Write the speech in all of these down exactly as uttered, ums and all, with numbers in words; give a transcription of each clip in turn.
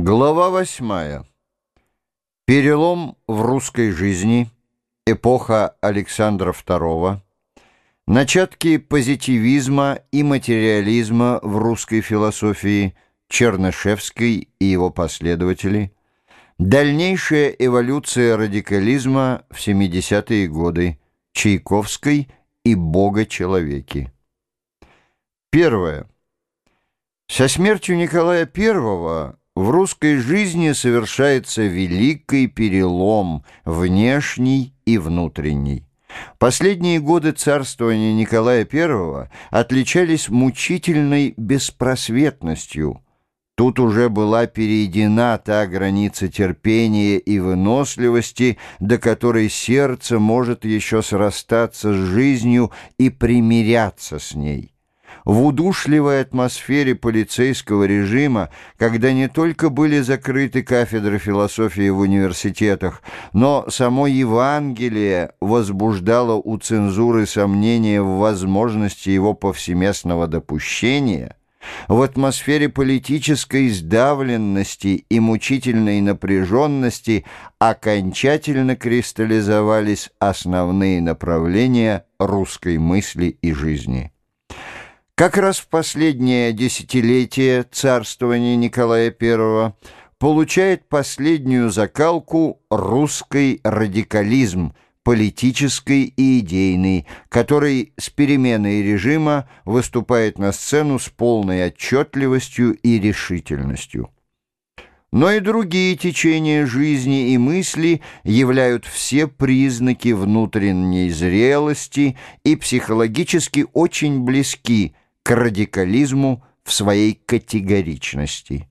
Глава восьмая. Перелом в русской жизни. Эпоха Александра второго. Начатки позитивизма и материализма в русской философии. Чернышевский и его последователи. Дальнейшая эволюция радикализма в семидесятые годы. Чайковской и Бога-человеки. Первое. Со смертью Николая Первого в русской жизни совершается великий перелом, внешний и внутренний. Последние годы царствования Николая Первого отличались мучительной беспросветностью. Тут уже была перейдена та граница терпения и выносливости, до которой сердце может еще срастаться с жизнью и примиряться с ней. В удушливой атмосфере полицейского режима, когда не только были закрыты кафедры философии в университетах, но само Евангелие возбуждало у цензуры сомнения в возможности его повсеместного допущения, в атмосфере политической сдавленности и мучительной напряженности окончательно кристаллизовались основные направления русской мысли и жизни. Как раз в последнее десятилетие царствования Николая Первого получает последнюю закалку русский радикализм, политический и идейный, который с переменой режима выступает на сцену с полной отчетливостью и решительностью. Но и другие течения жизни и мысли являют все признаки внутренней зрелости и психологически очень близки к радикализму в своей категоричности.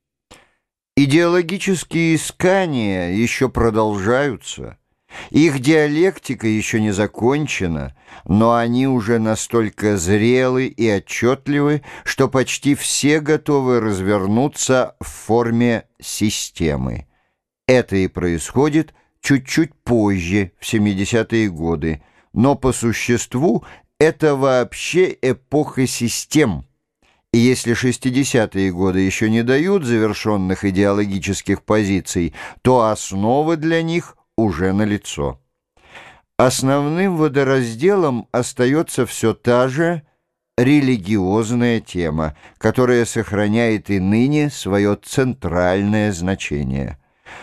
Идеологические искания еще продолжаются, их диалектика еще не закончена, но они уже настолько зрелы и отчетливы, что почти все готовы развернуться в форме системы. Это и происходит чуть-чуть позже, в семидесятые годы, но по существу это вообще эпоха систем. И если шестидесятые годы еще не дают завершенных идеологических позиций, то основы для них уже налицо. Основным водоразделом остается все та же религиозная тема, которая сохраняет и ныне свое центральное значение.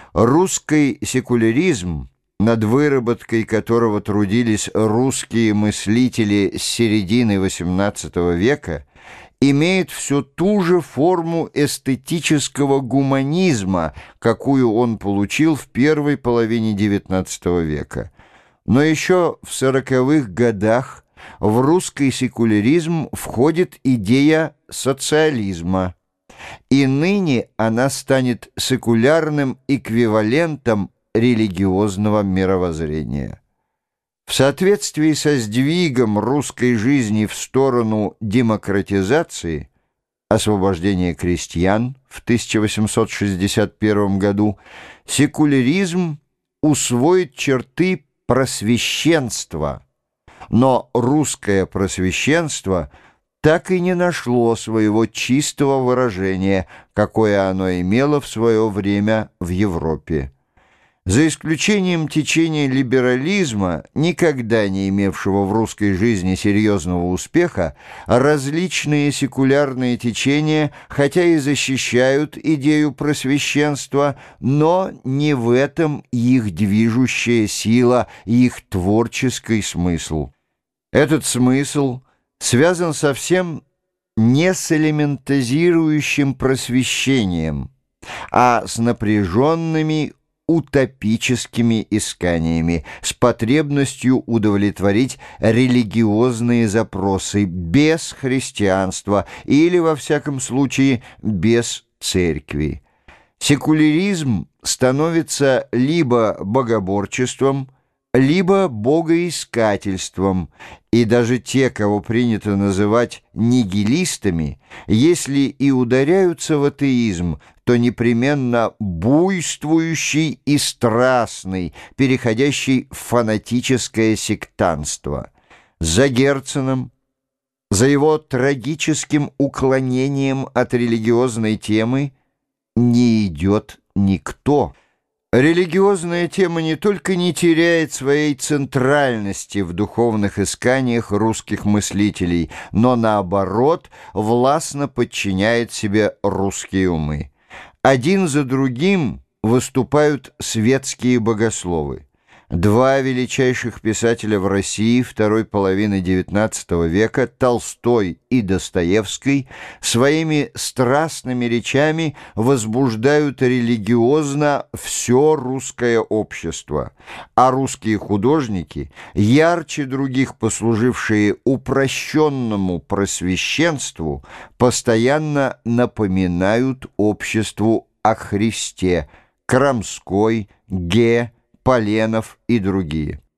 Русский секуляризм, над выработкой которого трудились русские мыслители с середины восемнадцатого века, имеет всю ту же форму эстетического гуманизма, какую он получил в первой половине девятнадцатого века. Но еще в сороковых годах в русский секуляризм входит идея социализма, и ныне она станет секулярным эквивалентом религиозного мировоззрения. В соответствии со сдвигом русской жизни в сторону демократизации, освобождения крестьян в тысяча восемьсот шестьдесят первом году, секуляризм усвоит черты просвещенства, но русское просвещенство так и не нашло своего чистого выражения, какое оно имело в свое время в Европе. За исключением течения либерализма, никогда не имевшего в русской жизни серьезного успеха, различные секулярные течения, хотя и защищают идею просвещенства, но не в этом их движущая сила и их творческий смысл. Этот смысл связан совсем не с элементазирующим просвещением, а с напряженными утопическими исканиями, с потребностью удовлетворить религиозные запросы без христианства или, во всяком случае, без церкви. Секуляризм становится либо богоборчеством, либо богоискательством, и даже те, кого принято называть нигилистами, если и ударяются в атеизм, то непременно буйствующий и страстный, переходящий в фанатическое сектантство. За Герценом, за его трагическим уклонением от религиозной темы не идет никто. Религиозная тема не только не теряет своей центральности в духовных исканиях русских мыслителей, но, наоборот, властно подчиняет себе русские умы. Один за другим выступают светские богословы. Два величайших писателя в России второй половины девятнадцатого века, Толстой и Достоевский, своими страстными речами возбуждают религиозно все русское общество, а русские художники, ярче других послужившие упрощенному просвещенству, постоянно напоминают обществу о Христе: Крамской, Ге, Поленов и другие.